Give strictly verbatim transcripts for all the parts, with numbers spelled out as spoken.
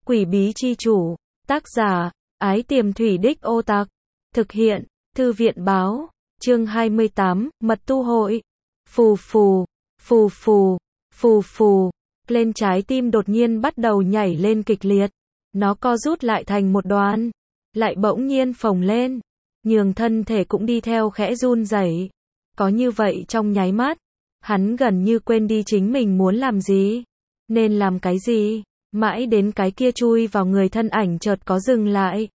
Quỷ bí chi chủ, tác giả, Ái Tiềm Thủy Đích Ô Tạc, thực hiện, Thư viện báo, chương hai mươi tám, mật tu hội, phù phù, phù phù, phù phù, lên trái tim đột nhiên bắt đầu nhảy lên kịch liệt, nó co rút lại thành một đoàn, lại bỗng nhiên phồng lên, nhường thân thể cũng đi theo khẽ run rẩy. Có như vậy trong nháy mắt, hắn gần như quên đi chính mình muốn làm gì, nên làm cái gì, mãi đến cái kia chui vào người thân ảnh chợt có dừng lại.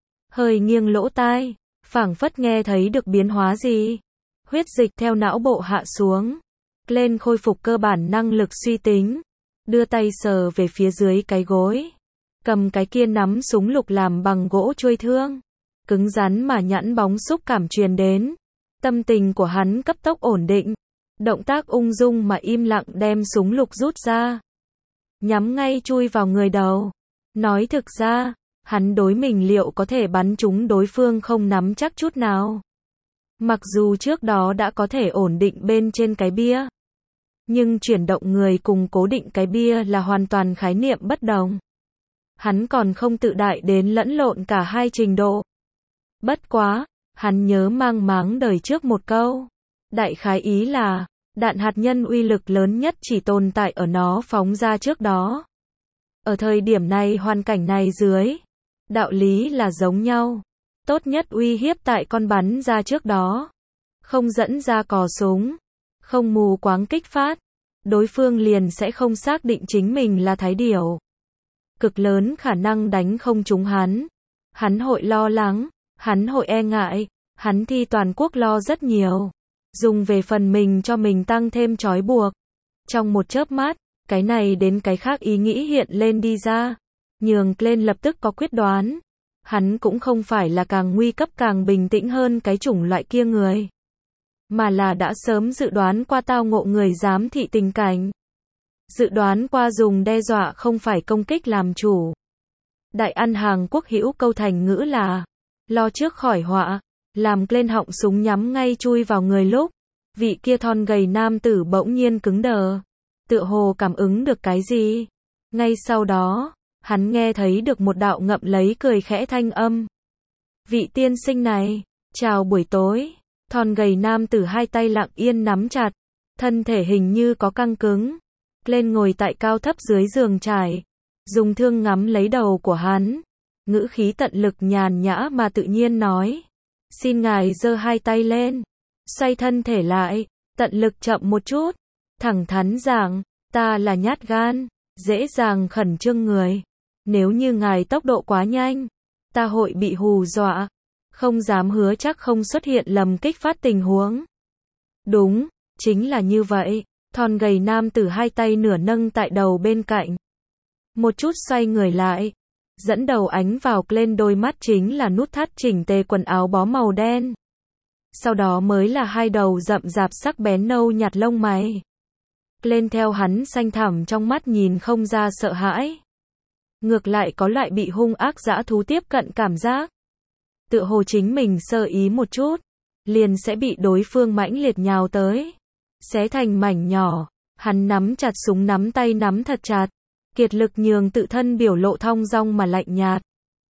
Hơi nghiêng lỗ tai, phảng phất nghe thấy được biến hóa gì. Huyết dịch theo não bộ hạ xuống, lên khôi phục cơ bản năng lực suy tính, đưa tay sờ về phía dưới cái gối, cầm cái kia nắm súng lục làm bằng gỗ chuôi thương, cứng rắn mà nhẵn bóng xúc cảm truyền đến. Tâm tình của hắn cấp tốc ổn định, động tác ung dung mà im lặng đem súng lục rút ra, nhắm ngay chui vào người đầu. Nói thực ra, hắn đối mình liệu có thể bắn trúng đối phương không nắm chắc chút nào. Mặc dù trước đó đã có thể ổn định bên trên cái bia, nhưng chuyển động người cùng cố định cái bia là hoàn toàn khái niệm bất đồng. Hắn còn không tự đại đến lẫn lộn cả hai trình độ. Bất quá, hắn nhớ mang máng đời trước một câu. Đại khái ý là, đạn hạt nhân uy lực lớn nhất chỉ tồn tại ở nó phóng ra trước đó. Ở thời điểm này hoàn cảnh này dưới, đạo lý là giống nhau. Tốt nhất uy hiếp tại con bắn ra trước đó. Không dẫn ra cò súng, không mù quáng kích phát, đối phương liền sẽ không xác định chính mình là thái điểu. Cực lớn khả năng đánh không trúng hắn. Hắn hội lo lắng, hắn hội e ngại, hắn thi toàn quốc lo rất nhiều. Dùng về phần mình cho mình tăng thêm trói buộc. Trong một chớp mắt, cái này đến cái khác ý nghĩ hiện lên đi ra. Nhường lên lập tức có quyết đoán. Hắn cũng không phải là càng nguy cấp càng bình tĩnh hơn cái chủng loại kia người, mà là đã sớm dự đoán qua tao ngộ người giám thị tình cảnh. Dự đoán qua dùng đe dọa không phải công kích làm chủ. Đại ăn hàng quốc hữu câu thành ngữ là lo trước khỏi họa, làm lên họng súng nhắm ngay chui vào người lúc, vị kia thon gầy nam tử bỗng nhiên cứng đờ, tựa hồ cảm ứng được cái gì. Ngay sau đó, hắn nghe thấy được một đạo ngậm lấy cười khẽ thanh âm. Vị tiên sinh này, chào buổi tối. Thon gầy nam tử hai tay lặng yên nắm chặt, thân thể hình như có căng cứng. Lên ngồi tại cao thấp dưới giường trải, dùng thương ngắm lấy đầu của hắn, ngữ khí tận lực nhàn nhã mà tự nhiên nói. Xin ngài giơ hai tay lên, xoay thân thể lại, tận lực chậm một chút, thẳng thắn giảng, ta là nhát gan, dễ dàng khẩn trương người. Nếu như ngài tốc độ quá nhanh, ta hội bị hù dọa, không dám hứa chắc không xuất hiện lầm kích phát tình huống. Đúng, chính là như vậy. Thon gầy nam tử hai tay nửa nâng tại đầu bên cạnh, một chút xoay người lại, dẫn đầu ánh vào lên đôi mắt chính là nút thắt chỉnh tề quần áo bó màu đen. Sau đó mới là hai đầu rậm rạp sắc bén nâu nhạt lông mày. Lên theo hắn xanh thẳm trong mắt nhìn không ra sợ hãi, ngược lại có loại bị hung ác dã thú tiếp cận cảm giác. Tựa hồ chính mình sơ ý một chút, liền sẽ bị đối phương mãnh liệt nhào tới, xé thành mảnh nhỏ. Hắn nắm chặt súng, nắm tay nắm thật chặt, kiệt lực nhường tự thân biểu lộ thong dong mà lạnh nhạt.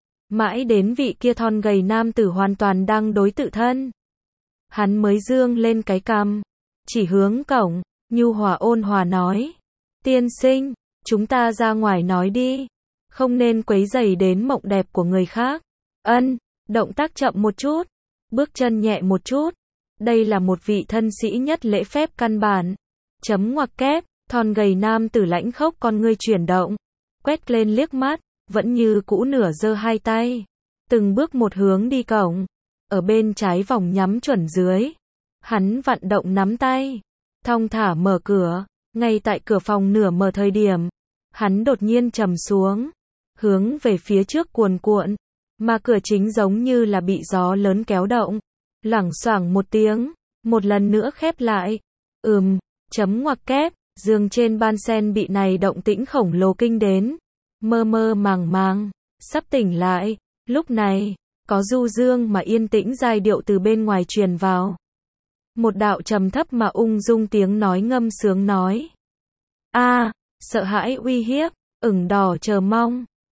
Mãi đến vị kia thon gầy nam tử hoàn toàn đang đối tự thân, hắn mới dương lên cái cằm, chỉ hướng cổng, nhu hòa ôn hòa nói. Tiên sinh, chúng ta ra ngoài nói đi, không nên quấy rầy đến mộng đẹp của người khác. Ân, động tác chậm một chút, bước chân nhẹ một chút. Đây là một vị thân sĩ nhất lễ phép căn bản. Chấm ngoặc kép, thon gầy nam tử lãnh khốc con ngươi chuyển động, quét lên liếc mắt, vẫn như cũ nửa giơ hai tay, từng bước một hướng đi cổng, ở bên trái vòng nhắm chuẩn dưới. Hắn vận động nắm tay, thong thả mở cửa, ngay tại cửa phòng nửa mở thời điểm, hắn đột nhiên trầm xuống, hướng về phía trước cuồn cuộn, mà cửa chính giống như là bị gió lớn kéo động, loảng xoảng một tiếng, một lần nữa khép lại. Ừm, chấm ngoặc kép, giường trên ban sen bị này động tĩnh khổng lồ kinh đến, mơ mơ màng màng, sắp tỉnh lại. Lúc này, có du dương mà yên tĩnh giai điệu từ bên ngoài truyền vào. Một đạo trầm thấp mà ung dung tiếng nói ngâm sướng nói. A, sợ hãi uy hiếp, ửng đỏ chờ mong,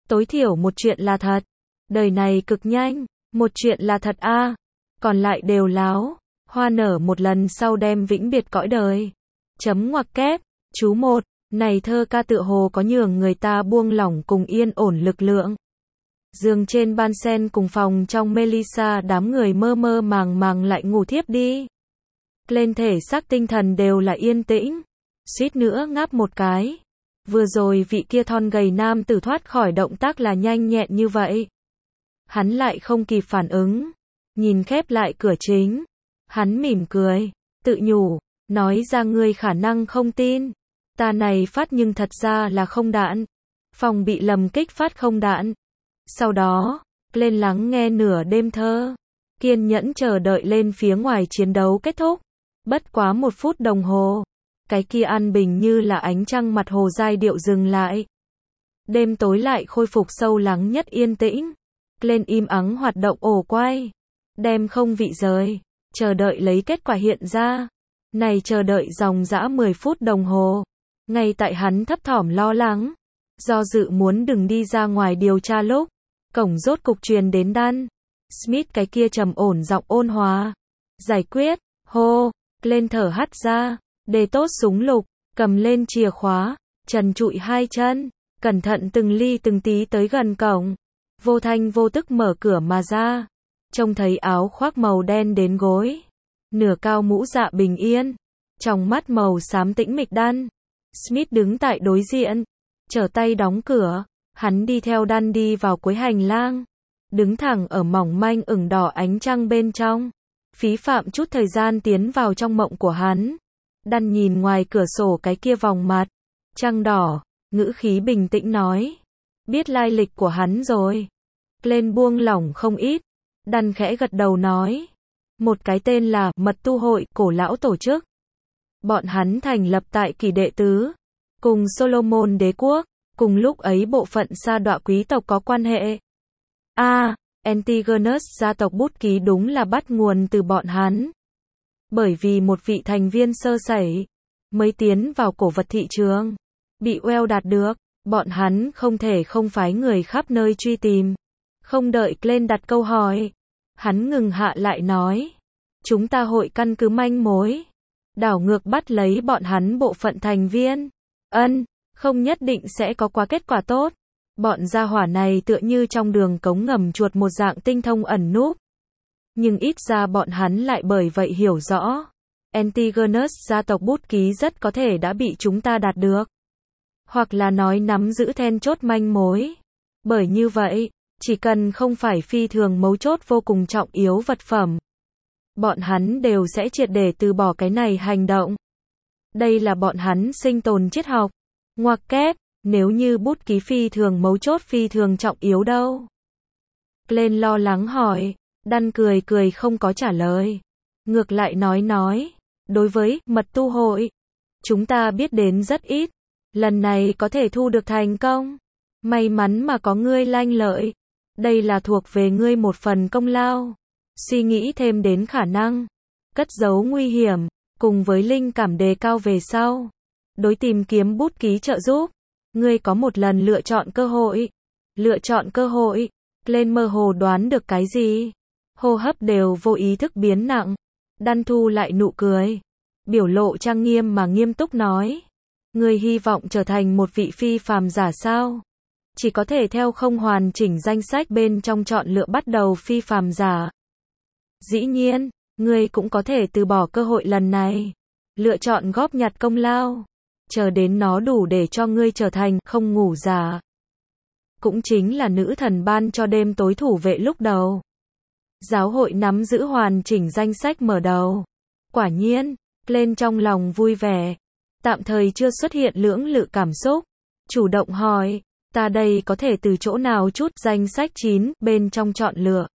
Tối thiểu một chuyện là thật. Đời này cực nhanh, một chuyện là thật a, còn lại đều láo. Hoa nở một lần sau đem vĩnh biệt cõi đời. Chấm ngoặc kép, chú một, này thơ ca tựa hồ có nhường người ta buông lỏng cùng yên ổn lực lượng. Giường trên ban sen cùng phòng trong Melissa đám người mơ mơ màng màng lại ngủ thiếp đi. Lên thể xác tinh thần đều là yên tĩnh. Suýt nữa ngáp một cái. Vừa rồi vị kia thon gầy nam tử thoát khỏi động tác là nhanh nhẹn như vậy. Hắn lại không kịp phản ứng. Nhìn khép lại cửa chính. Hắn mỉm cười. Tự nhủ. Nói ra ngươi khả năng không tin. Ta này phát nhưng thật ra là không đạn. Phòng bị lầm kích phát không đạn. Sau đó, lên lắng nghe nửa đêm thơ. Kiên nhẫn chờ đợi lên phía ngoài chiến đấu kết thúc. Bất quá một phút đồng hồ. Cái kia an bình như là ánh trăng mặt hồ giai điệu dừng lại. Đêm tối lại khôi phục sâu lắng nhất yên tĩnh. Lên im ắng hoạt động ổ quay. Đem không vị rời. Chờ đợi lấy kết quả hiện ra. Này chờ đợi dòng dã mười phút đồng hồ. Ngay tại hắn thấp thỏm lo lắng. Do dự muốn đừng đi ra ngoài điều tra lúc. Cổng rốt cục truyền đến Dan Smith cái kia trầm ổn giọng ôn hòa. Giải quyết, hô, lên thở hắt ra. Đề tốt súng lục, cầm lên chìa khóa. Trần trụi hai chân. Cẩn thận từng ly từng tí tới gần cổng. Vô thanh vô tức mở cửa mà ra. Trông thấy áo khoác màu đen đến gối. Nửa cao mũ dạ bình yên. Trong mắt màu xám tĩnh mịch Dan Smith đứng tại đối diện. Trở tay đóng cửa. Hắn đi theo Dan đi vào cuối hành lang. Đứng thẳng ở mỏng manh ửng đỏ ánh trăng bên trong. Phí phạm chút thời gian tiến vào trong mộng của hắn. Dan nhìn ngoài cửa sổ cái kia vòng mặt. Trăng đỏ. Ngữ khí bình tĩnh nói. Biết lai lịch của hắn rồi. Lên buông lỏng không ít. Dan khẽ gật đầu nói. Một cái tên là Mật Tu Hội, cổ lão tổ chức. Bọn hắn thành lập tại kỷ đệ tứ. Cùng Solomon đế quốc. Cùng lúc ấy bộ phận sa đọa quý tộc có quan hệ. A, à, Antigonus gia tộc bút ký đúng là bắt nguồn từ bọn hắn. Bởi vì một vị thành viên sơ sẩy. Mới tiến vào cổ vật thị trường. Bị Well đạt được. Bọn hắn không thể không phái người khắp nơi truy tìm. Không đợi Glenn đặt câu hỏi. Hắn ngừng hạ lại nói. Chúng ta hội căn cứ manh mối. Đảo ngược bắt lấy bọn hắn bộ phận thành viên. Ân, không nhất định sẽ có quá kết quả tốt. Bọn gia hỏa này tựa như trong đường cống ngầm chuột một dạng tinh thông ẩn núp. Nhưng ít ra bọn hắn lại bởi vậy hiểu rõ. Antigonus gia tộc bút ký rất có thể đã bị chúng ta đạt được. Hoặc là nói nắm giữ then chốt manh mối. Bởi như vậy, chỉ cần không phải phi thường mấu chốt vô cùng trọng yếu vật phẩm. Bọn hắn đều sẽ triệt để từ bỏ cái này hành động. Đây là bọn hắn sinh tồn triết học. Ngoặc kép, nếu như bút ký phi thường mấu chốt phi thường trọng yếu đâu? Lên lo lắng hỏi. Dan cười cười không có trả lời. Ngược lại nói nói. Đối với Mật Tu Hội, chúng ta biết đến rất ít. Lần này có thể thu được thành công. May mắn mà có ngươi lanh lợi. Đây là thuộc về ngươi một phần công lao. Suy nghĩ thêm đến khả năng. Cất giấu nguy hiểm. Cùng với linh cảm đề cao về sau. Đối tìm kiếm bút ký trợ giúp. Ngươi có một lần lựa chọn cơ hội. Lựa chọn cơ hội. Lên mơ hồ đoán được cái gì. Hô hấp đều vô ý thức biến nặng. Dan thu lại nụ cười. Biểu lộ trang nghiêm mà nghiêm túc nói. Ngươi hy vọng trở thành một vị phi phàm giả sao? Chỉ có thể theo không hoàn chỉnh danh sách bên trong chọn lựa bắt đầu phi phàm giả. Dĩ nhiên, ngươi cũng có thể từ bỏ cơ hội lần này. Lựa chọn góp nhặt công lao. Chờ đến nó đủ để cho ngươi trở thành không ngủ giả. Cũng chính là nữ thần ban cho đêm tối thủ vệ lúc đầu. Giáo hội nắm giữ hoàn chỉnh danh sách mở đầu. Quả nhiên, lên trong lòng vui vẻ. Tạm thời chưa xuất hiện lưỡng lự cảm xúc. Chủ động hỏi, ta đây có thể từ chỗ nào chút danh sách chín bên trong chọn lựa.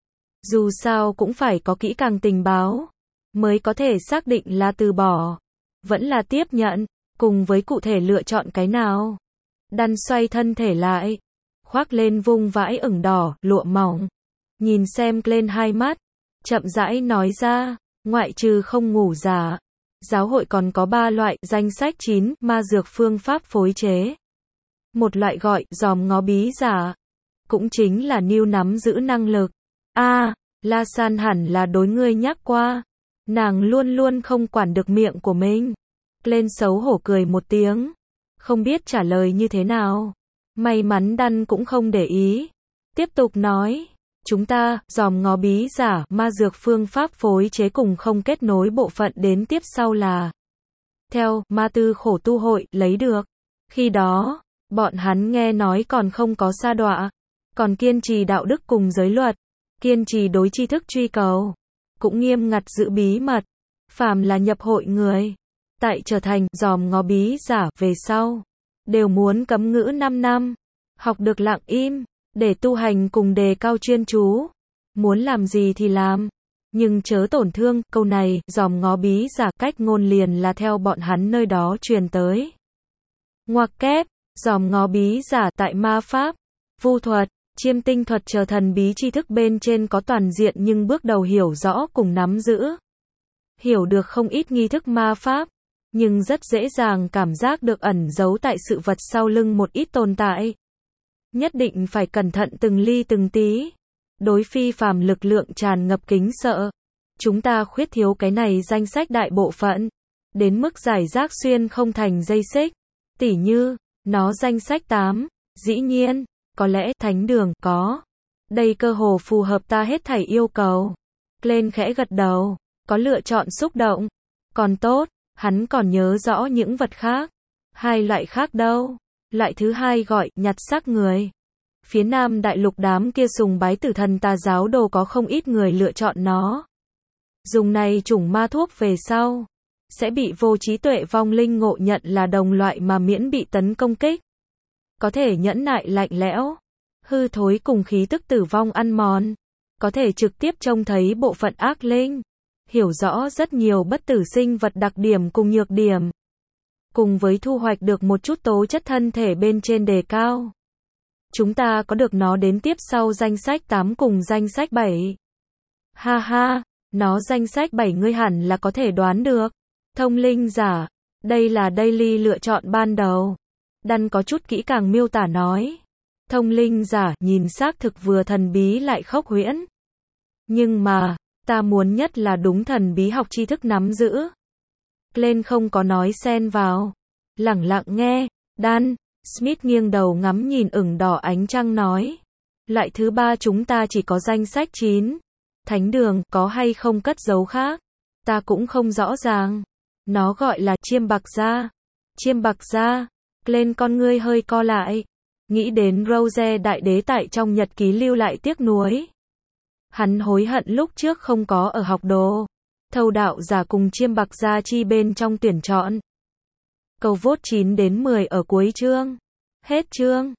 Dù sao cũng phải có kỹ càng tình báo. Mới có thể xác định là từ bỏ. Vẫn là tiếp nhận. Cùng với cụ thể lựa chọn cái nào. Dan xoay thân thể lại. Khoác lên vung vãi ửng đỏ, lụa mỏng. Nhìn xem lên hai mắt. Chậm rãi nói ra. Ngoại trừ không ngủ giả. Giáo hội còn có ba loại danh sách chín ma dược phương pháp phối chế. một loại gọi dòm ngó bí giả, cũng chính là Nưu nắm giữ năng lực. A, à, La San hẳn là đối ngươi nhắc qua. Nàng luôn luôn không quản được miệng của mình. Lên xấu hổ cười một tiếng, không biết trả lời như thế nào. May mắn Đan cũng không để ý, tiếp tục nói, chúng ta dòm ngó bí giả, ma dược phương pháp phối chế cùng không kết nối bộ phận đến tiếp sau là theo ma tư khổ tu hội lấy được. Khi đó, bọn hắn nghe nói còn không có sa đọa, còn kiên trì đạo đức cùng giới luật, kiên trì đối tri thức truy cầu, cũng nghiêm ngặt giữ bí mật. Phàm là nhập hội người, tại trở thành dòm ngó bí giả về sau, đều muốn cấm ngữ năm năm, học được lặng im, để tu hành cùng đề cao chuyên chú. Muốn làm gì thì làm, nhưng chớ tổn thương. Câu này, dòm ngó bí giả cách ngôn liền là theo bọn hắn nơi đó truyền tới. Ngoặc kép, dòm ngó bí giả tại ma pháp, vu thuật, chiêm tinh thuật chờ thần bí tri thức bên trên có toàn diện nhưng bước đầu hiểu rõ cùng nắm giữ. Hiểu được không ít nghi thức ma pháp, nhưng rất dễ dàng cảm giác được ẩn giấu tại sự vật sau lưng một ít tồn tại. Nhất định phải cẩn thận từng ly từng tí. Đối phi phàm lực lượng tràn ngập kính sợ. Chúng ta khuyết thiếu cái này danh sách đại bộ phận. Đến mức giải rác xuyên không thành dây xích. Tỉ như, nó danh sách tám, dĩ nhiên, có lẽ thánh đường có. Đây cơ hồ phù hợp ta hết thảy yêu cầu. Glenn khẽ gật đầu, có lựa chọn xúc động. Còn tốt, hắn còn nhớ rõ những vật khác. Hai loại khác đâu? Loại thứ hai gọi nhặt xác người. Phía Nam đại lục đám kia sùng bái tử thần tà giáo đồ có không ít người lựa chọn nó. Dùng này chủng ma thuốc về sau, sẽ bị vô trí tuệ vong linh ngộ nhận là đồng loại mà miễn bị tấn công kích. Có thể nhẫn nại lạnh lẽo, hư thối cùng khí tức tử vong ăn mòn. Có thể trực tiếp trông thấy bộ phận ác linh. Hiểu rõ rất nhiều bất tử sinh vật đặc điểm cùng nhược điểm. Cùng với thu hoạch được một chút tố chất thân thể bên trên đề cao. Chúng ta có được nó đến tiếp sau danh sách tám cùng danh sách bảy. Ha ha, nó danh sách bảy ngươi hẳn là có thể đoán được. Thông linh giả, đây là Daily lựa chọn ban đầu. Đan có chút kỹ càng miêu tả nói. Thông linh giả, nhìn xác thực vừa thần bí lại khốc huyễn. Nhưng mà, ta muốn nhất là đúng thần bí học tri thức nắm giữ. Glenn không có nói xen vào. Lẳng lặng nghe. Dan, Smith nghiêng đầu ngắm nhìn ửng đỏ ánh trăng nói. Loại thứ ba chúng ta chỉ có danh sách chín. Thánh đường, có hay không cất giấu khác? Ta cũng không rõ ràng. Nó gọi là chiêm bạc gia. Chiêm bạc gia. Glenn con ngươi hơi co lại. Nghĩ đến Rose đại đế tại trong nhật ký lưu lại tiếc nuối. Hắn hối hận lúc trước không có ở học đồ. Thâu đạo giả cùng chiêm bạc gia chi bên trong tuyển chọn. Cầu vote chín đến mười ở cuối chương. Hết chương.